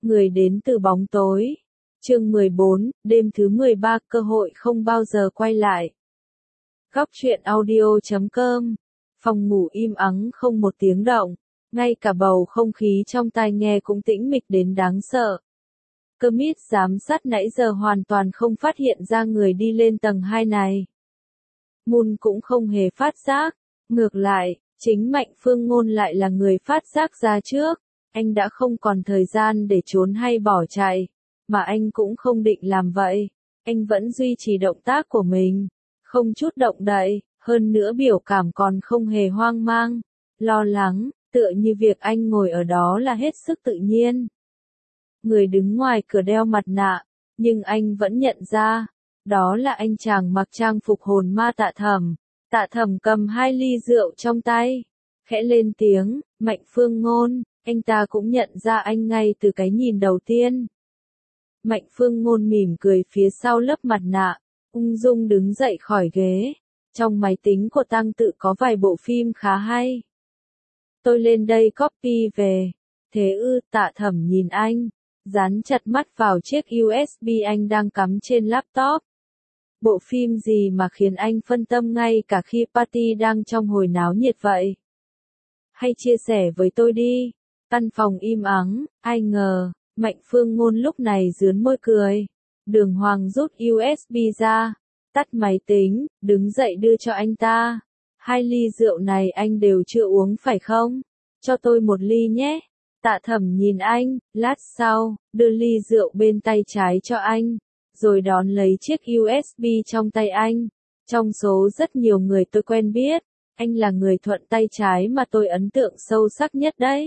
Người đến từ bóng tối. Chương 14, đêm thứ 13, cơ hội không bao giờ quay lại. Góc truyện audio.com. Phòng ngủ im ắng không một tiếng động, ngay cả bầu không khí trong tai nghe cũng tĩnh mịch đến đáng sợ. Kermit giám sát nãy giờ hoàn toàn không phát hiện ra người đi lên tầng 2 này. Moon cũng không hề phát giác, ngược lại, chính Mạnh Phương Ngôn lại là người phát giác ra trước. Anh đã không còn thời gian để trốn hay bỏ chạy, mà anh cũng không định làm vậy. Anh vẫn duy trì động tác của mình, không chút động đậy, hơn nữa biểu cảm còn không hề hoang mang, lo lắng, tựa như việc anh ngồi ở đó là hết sức tự nhiên. Người đứng ngoài cửa đeo mặt nạ, nhưng anh vẫn nhận ra, đó là anh chàng mặc trang phục hồn ma Tạ Thẩm. Tạ Thẩm cầm 2 ly rượu trong tay, khẽ lên tiếng, Mạnh Phương Ngôn. Anh ta cũng nhận ra anh ngay từ cái nhìn đầu tiên. Mạnh Phương Ngôn mỉm cười phía sau lớp mặt nạ, ung dung đứng dậy khỏi ghế. Trong máy tính của Tăng Tự có vài bộ phim khá hay. Tôi lên đây copy về. Thế ư? Tạ Thẩm nhìn anh, dán chặt mắt vào chiếc USB anh đang cắm trên laptop. Bộ phim gì mà khiến anh phân tâm ngay cả khi party đang trong hồi náo nhiệt vậy? Hay chia sẻ với tôi đi. Căn phòng im ắng, ai ngờ, Mạnh Phương Ngôn lúc này rướn môi cười. Đường Hoàng rút USB ra, tắt máy tính, đứng dậy đưa cho anh ta. 2 ly rượu này anh đều chưa uống phải không? Cho tôi 1 ly nhé. Tạ Thẩm nhìn anh, lát sau, đưa ly rượu bên tay trái cho anh, rồi đón lấy chiếc USB trong tay anh. Trong số rất nhiều người tôi quen biết, anh là người thuận tay trái mà tôi ấn tượng sâu sắc nhất đấy.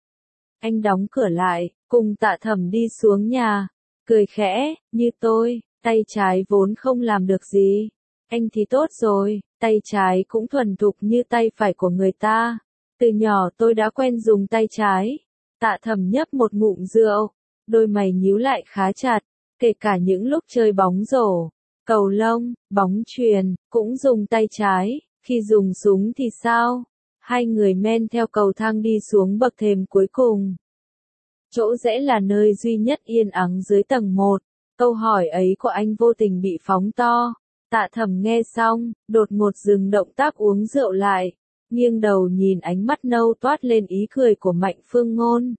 Anh đóng cửa lại, cùng Tạ Thẩm đi xuống nhà, cười khẽ, như tôi, tay trái vốn không làm được gì. Anh thì tốt rồi, tay trái cũng thuần thục như tay phải của người ta. Từ nhỏ tôi đã quen dùng tay trái. Tạ Thẩm nhấp một ngụm rượu, đôi mày nhíu lại khá chặt, kể cả những lúc chơi bóng rổ, cầu lông, bóng chuyền, cũng dùng tay trái, khi dùng súng thì sao? Hai người men theo cầu thang đi xuống bậc thềm cuối cùng. Chỗ rẽ là nơi duy nhất yên ắng dưới tầng 1. Câu hỏi ấy của anh vô tình bị phóng to. Tạ Thẩm nghe xong, đột ngột dừng động tác uống rượu lại, nghiêng đầu nhìn ánh mắt nâu toát lên ý cười của Mạnh Phương Ngôn.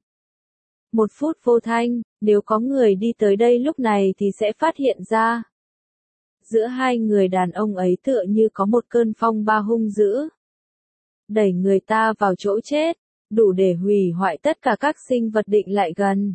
1 phút vô thanh, nếu có người đi tới đây lúc này thì sẽ phát hiện ra. Giữa hai người đàn ông ấy tựa như có một cơn phong ba hung dữ. Đẩy người ta vào chỗ chết, đủ để hủy hoại tất cả các sinh vật định lại gần.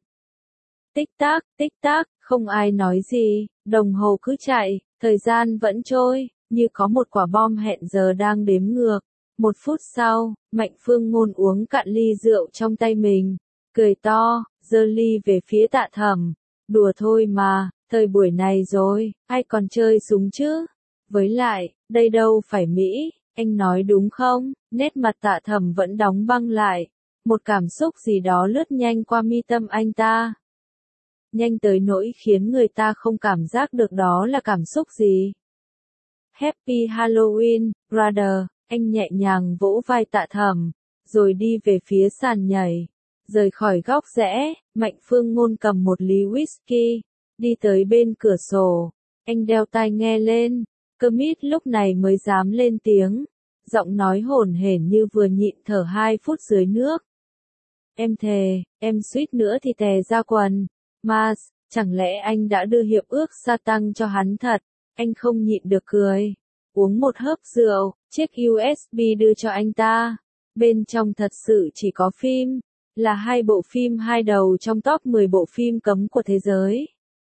Tích tắc, không ai nói gì, đồng hồ cứ chạy, thời gian vẫn trôi, như có một quả bom hẹn giờ đang đếm ngược. 1 phút sau, Mạnh Phương Ngôn uống cạn ly rượu trong tay mình, cười to, giơ ly về phía Tạ Thẩm. Đùa thôi mà, thời buổi này rồi, ai còn chơi súng chứ? Với lại, đây đâu phải Mỹ, anh nói đúng không? Nét mặt Tạ Thẩm vẫn đóng băng lại, một cảm xúc gì đó lướt nhanh qua mi tâm anh ta. Nhanh tới nỗi khiến người ta không cảm giác được đó là cảm xúc gì. Happy Halloween, brother, anh nhẹ nhàng vỗ vai Tạ Thẩm, rồi đi về phía sàn nhảy. Rời khỏi góc rẽ, Mạnh Phương Ngôn cầm 1 ly whisky, đi tới bên cửa sổ. Anh đeo tai nghe lên, Kermit lúc này mới dám lên tiếng, giọng nói hổn hển như vừa nhịn thở 2 phút dưới nước. Em thề, em suýt nữa thì tè ra quần. Mars, chẳng lẽ anh đã đưa hiệp ước sa tăng cho hắn thật? Anh không nhịn được cười. Uống một hớp rượu, chiếc USB đưa cho anh ta. Bên trong thật sự chỉ có phim, là 2 bộ phim 2 đầu trong top 10 bộ phim cấm của thế giới.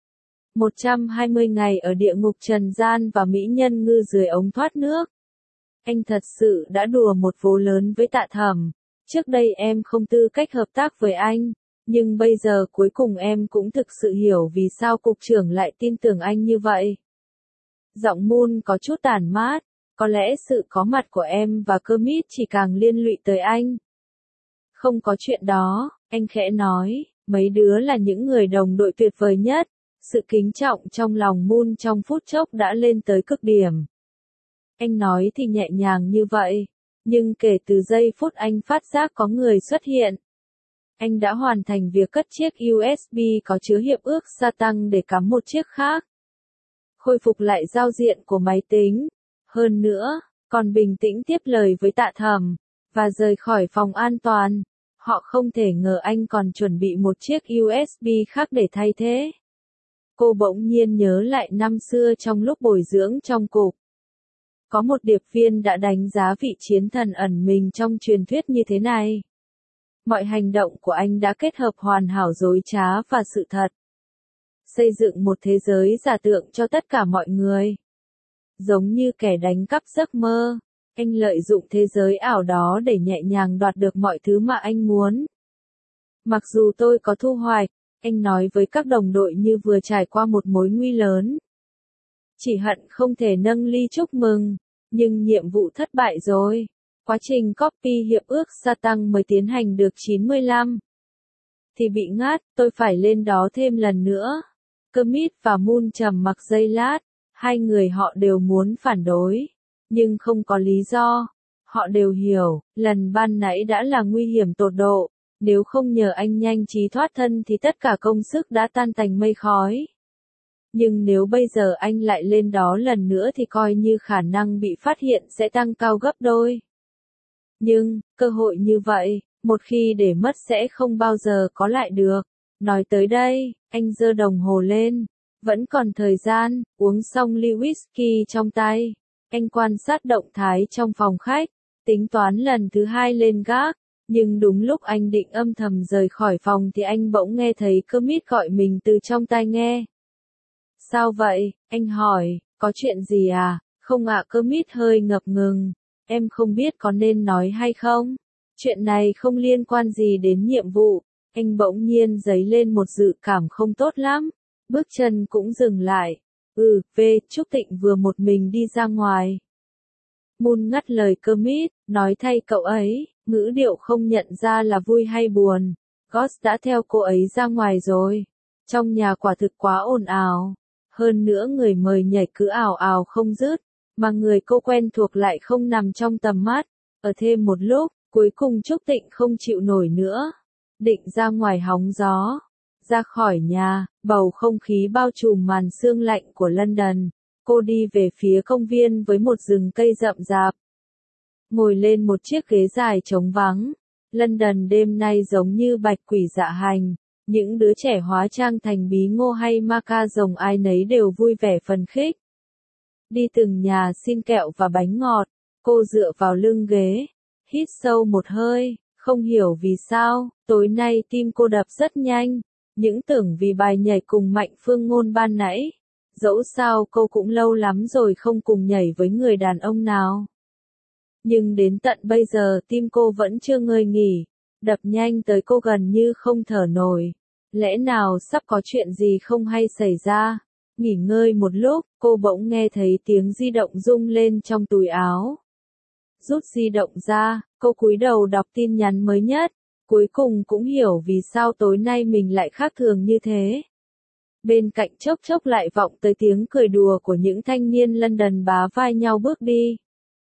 120 ngày ở địa ngục trần gian và mỹ nhân ngư dưới ống thoát nước. Anh thật sự đã đùa một vố lớn với Tạ Thẩm. Trước đây em không tư cách hợp tác với anh, nhưng bây giờ cuối cùng em cũng thực sự hiểu vì sao cục trưởng lại tin tưởng anh như vậy. Giọng Moon có chút tàn mát, có lẽ sự có mặt của em và Kermit chỉ càng liên lụy tới anh. Không có chuyện đó, anh khẽ nói, mấy đứa là những người đồng đội tuyệt vời nhất. Sự kính trọng trong lòng Moon trong phút chốc đã lên tới cực điểm. Anh nói thì nhẹ nhàng như vậy, nhưng kể từ giây phút anh phát giác có người xuất hiện, Anh đã hoàn thành việc cất chiếc USB có chứa hiệp ước Satan để cắm một chiếc khác. Khôi phục lại giao diện của máy tính. Hơn nữa, còn bình tĩnh tiếp lời với Tạ Thẩm, và rời khỏi phòng an toàn. Họ không thể ngờ anh còn chuẩn bị một chiếc USB khác để thay thế. Cô bỗng nhiên nhớ lại năm xưa trong lúc bồi dưỡng trong cục. Có một điệp viên đã đánh giá vị chiến thần ẩn mình trong truyền thuyết như thế này. Mọi hành động của anh đã kết hợp hoàn hảo dối trá và sự thật. Xây dựng một thế giới giả tượng cho tất cả mọi người. Giống như kẻ đánh cắp giấc mơ, anh lợi dụng thế giới ảo đó để nhẹ nhàng đoạt được mọi thứ mà anh muốn. Mặc dù tôi có thu hoạch, anh nói với các đồng đội như vừa trải qua một mối nguy lớn. Chỉ hận không thể nâng ly chúc mừng, nhưng nhiệm vụ thất bại rồi. Quá trình copy hiệp ước Satan mới tiến hành được 95. Thì bị ngắt, tôi phải lên đó thêm lần nữa. Kermit và Moon trầm mặc giây lát, hai người họ đều muốn phản đối, nhưng không có lý do. Họ đều hiểu, lần ban nãy đã là nguy hiểm tột độ, nếu không nhờ anh nhanh trí thoát thân thì tất cả công sức đã tan thành mây khói. Nhưng nếu bây giờ anh lại lên đó lần nữa thì coi như khả năng bị phát hiện sẽ tăng cao gấp đôi. Nhưng, cơ hội như vậy, một khi để mất sẽ không bao giờ có lại được. Nói tới đây, anh giơ đồng hồ lên. Vẫn còn thời gian, uống xong ly whisky trong tay. Anh quan sát động thái trong phòng khách, tính toán lần thứ hai lên gác. Nhưng đúng lúc anh định âm thầm rời khỏi phòng thì anh bỗng nghe thấy Kermit gọi mình từ trong tai nghe. Sao vậy? Anh hỏi, có chuyện gì à? Không ạ, Kermit hơi ngập ngừng. Em không biết có nên nói hay không? Chuyện này không liên quan gì đến nhiệm vụ. Anh bỗng nhiên dấy lên một dự cảm không tốt lắm. Bước chân cũng dừng lại. Trúc Tịnh vừa một mình đi ra ngoài. Moon ngắt lời Kermit, nói thay cậu ấy, ngữ điệu không nhận ra là vui hay buồn. Goss đã theo cô ấy ra ngoài rồi. Trong nhà quả thực quá ồn ào. Hơn nữa người mời nhảy cứ ào ào không dứt, mà người cô quen thuộc lại không nằm trong tầm mắt. Ở thêm một lúc, cuối cùng Trúc Tịnh không chịu nổi nữa. Định ra ngoài hóng gió. Ra khỏi nhà, bầu không khí bao trùm màn sương lạnh của London. Cô đi về phía công viên với một rừng cây rậm rạp. Ngồi lên một chiếc ghế dài trống vắng. London đêm nay giống như bạch quỷ dạ hành. Những đứa trẻ hóa trang thành bí ngô hay ma ca rồng ai nấy đều vui vẻ phấn khích. Đi từng nhà xin kẹo và bánh ngọt. Cô dựa vào lưng ghế. Hít sâu một hơi. Không hiểu vì sao, tối nay tim cô đập rất nhanh. Những tưởng vì bài nhảy cùng Mạnh Phương Ngôn ban nãy. Dẫu sao cô cũng lâu lắm rồi không cùng nhảy với người đàn ông nào. Nhưng đến tận bây giờ tim cô vẫn chưa ngơi nghỉ. Đập nhanh tới cô gần như không thở nổi. Lẽ nào sắp có chuyện gì không hay xảy ra? Nghỉ ngơi một lúc, cô bỗng nghe thấy tiếng di động rung lên trong túi áo. Rút di động ra, cô cúi đầu đọc tin nhắn mới nhất. Cuối cùng cũng hiểu vì sao tối nay mình lại khác thường như thế. Bên cạnh chốc chốc lại vọng tới tiếng cười đùa của những thanh niên London bá vai nhau bước đi.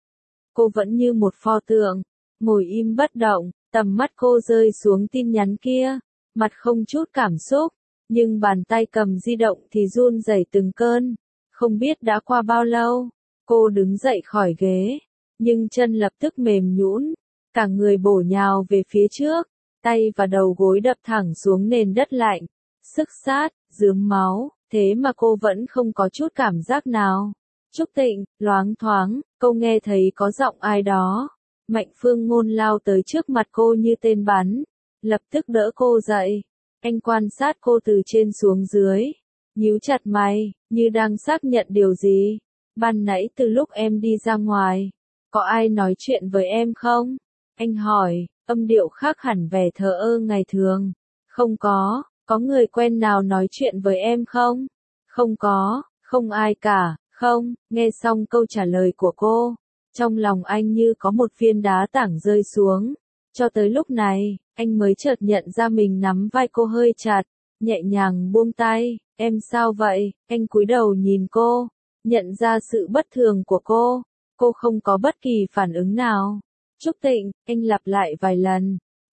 Cô vẫn như một pho tượng, ngồi im bất động, tầm mắt cô rơi xuống tin nhắn kia, mặt không chút cảm xúc, nhưng bàn tay cầm di động thì run rẩy từng cơn. Không biết đã qua bao lâu, cô đứng dậy khỏi ghế, nhưng chân lập tức mềm nhũn, cả người bổ nhào về phía trước, tay và đầu gối đập thẳng xuống nền đất lạnh, xức xát, rướm máu, thế mà cô vẫn không có chút cảm giác nào. Trúc Tịnh, loáng thoáng, cô nghe thấy có giọng ai đó. Mạnh Phương Ngôn lao tới trước mặt cô như tên bắn, lập tức đỡ cô dậy. Anh quan sát cô từ trên xuống dưới, nhíu chặt mày, như đang xác nhận điều gì. Ban nãy từ lúc em đi ra ngoài, có ai nói chuyện với em không? Anh hỏi, âm điệu khác hẳn vẻ thờ ơ ngày thường. Không có người quen nào nói chuyện với em không? Không có, không ai cả, không. Nghe xong câu trả lời của cô, trong lòng anh như có một viên đá tảng rơi xuống. Cho tới lúc này, anh mới chợt nhận ra mình nắm vai cô hơi chặt, nhẹ nhàng buông tay. Em sao vậy? Anh cúi đầu nhìn cô, nhận ra sự bất thường của cô. Cô không có bất kỳ phản ứng nào. Trúc Tịnh, anh lặp lại vài lần.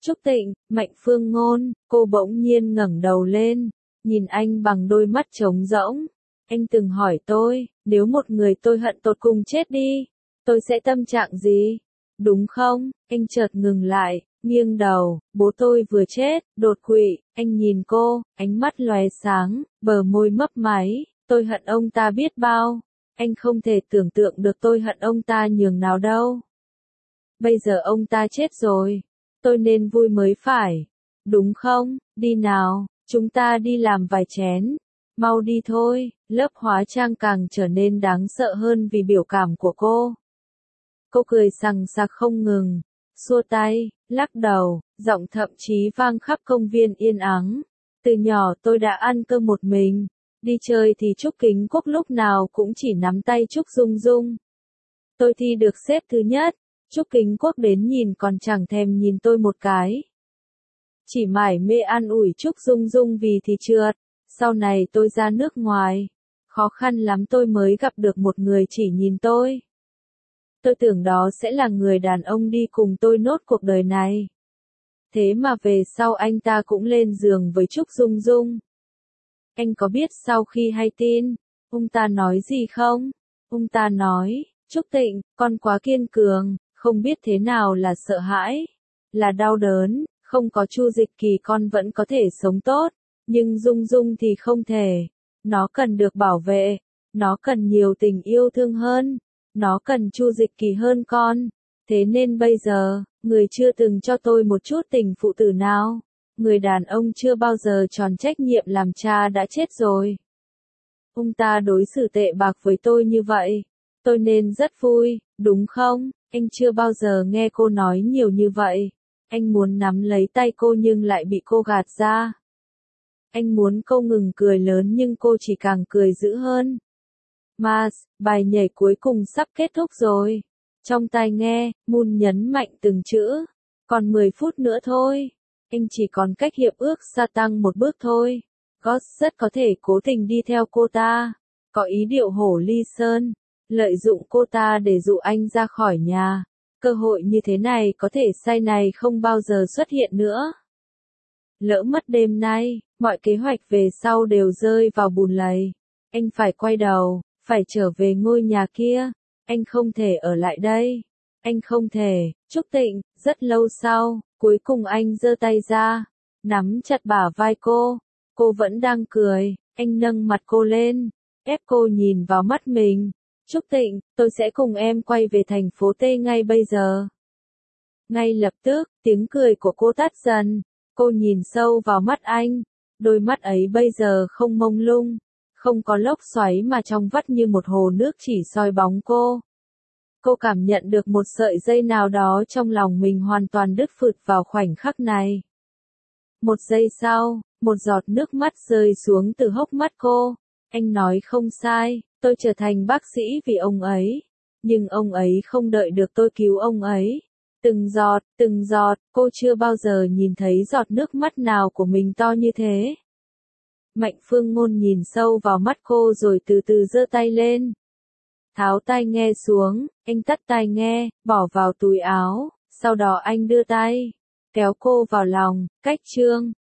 Trúc Tịnh, Mạnh Phương Ngôn, cô bỗng nhiên ngẩng đầu lên, nhìn anh bằng đôi mắt trống rỗng. Anh từng hỏi tôi, nếu một người tôi hận tột cùng chết đi, tôi sẽ tâm trạng gì? Đúng không? Anh chợt ngừng lại, nghiêng đầu, bố tôi vừa chết, đột quỵ. Anh nhìn cô, ánh mắt lóe sáng, bờ môi mấp máy, tôi hận ông ta biết bao. Anh không thể tưởng tượng được tôi hận ông ta nhường nào đâu. Bây giờ ông ta chết rồi, tôi nên vui mới phải. Đúng không? Đi nào, chúng ta đi làm vài chén. Mau đi thôi. Lớp hóa trang càng trở nên đáng sợ hơn vì biểu cảm của cô. Cô cười sằng sặc không ngừng, xua tay, lắc đầu, giọng thậm chí vang khắp công viên yên ắng. Từ nhỏ tôi đã ăn cơm một mình, đi chơi thì Trúc Kính Quốc lúc nào cũng chỉ nắm tay Trúc Dung Dung. Tôi thi được xếp thứ nhất, Trúc Kính Quốc đến nhìn còn chẳng thèm nhìn tôi một cái. Chỉ mải mê an ủi Trúc Dung Dung vì thì trượt, sau này tôi ra nước ngoài, khó khăn lắm tôi mới gặp được một người chỉ nhìn tôi. Tôi tưởng đó sẽ là người đàn ông đi cùng tôi nốt cuộc đời này. Thế mà về sau anh ta cũng lên giường với Trúc Dung Dung. Anh có biết sau khi hay tin, ông ta nói gì không? Ông ta nói, Trúc Tịnh, con quá kiên cường, không biết thế nào là sợ hãi, là đau đớn, không có Chu Dịch Kỳ con vẫn có thể sống tốt, nhưng Dung Dung thì không thể. Nó cần được bảo vệ, nó cần nhiều tình yêu thương hơn. Nó cần Chu Dịch Kỳ hơn con. Thế nên bây giờ, người chưa từng cho tôi một chút tình phụ tử nào. Người đàn ông chưa bao giờ tròn trách nhiệm làm cha đã chết rồi. Ông ta đối xử tệ bạc với tôi như vậy. Tôi nên rất vui, đúng không? Anh chưa bao giờ nghe cô nói nhiều như vậy. Anh muốn nắm lấy tay cô nhưng lại bị cô gạt ra. Anh muốn cô ngừng cười lớn nhưng cô chỉ càng cười dữ hơn. Mars, bài nhảy cuối cùng sắp kết thúc rồi. Trong tai nghe, Moon nhấn mạnh từng chữ. Còn 10 phút nữa thôi. Anh chỉ còn cách hiệp ước gia tăng một bước thôi. Goss rất có thể cố tình đi theo cô ta. Có ý điệu hổ ly sơn. Lợi dụng cô ta để dụ anh ra khỏi nhà. Cơ hội như thế này có thể sau này không bao giờ xuất hiện nữa. Lỡ mất đêm nay, mọi kế hoạch về sau đều rơi vào bùn lầy. Anh phải quay đầu. Phải trở về ngôi nhà kia, anh không thể ở lại đây, anh không thể. Trúc Tịnh, rất lâu sau, cuối cùng anh giơ tay ra, nắm chặt bả vai cô vẫn đang cười, anh nâng mặt cô lên, ép cô nhìn vào mắt mình. Trúc Tịnh, tôi sẽ cùng em quay về thành phố T ngay bây giờ. Ngay lập tức, tiếng cười của cô tắt dần, cô nhìn sâu vào mắt anh, đôi mắt ấy bây giờ không mông lung. Không có lốc xoáy mà trong vắt như một hồ nước chỉ soi bóng cô. Cô cảm nhận được một sợi dây nào đó trong lòng mình hoàn toàn đứt phụt vào khoảnh khắc này. Một giây sau, một giọt nước mắt rơi xuống từ hốc mắt cô. Anh nói không sai, tôi trở thành bác sĩ vì ông ấy. Nhưng ông ấy không đợi được tôi cứu ông ấy. Từng giọt, cô chưa bao giờ nhìn thấy giọt nước mắt nào của mình to như thế. Mạnh Phương Ngôn nhìn sâu vào mắt cô rồi từ từ giơ tay lên. Tháo tai nghe xuống, anh tắt tai nghe, bỏ vào túi áo, sau đó anh đưa tay, kéo cô vào lòng, cách chương.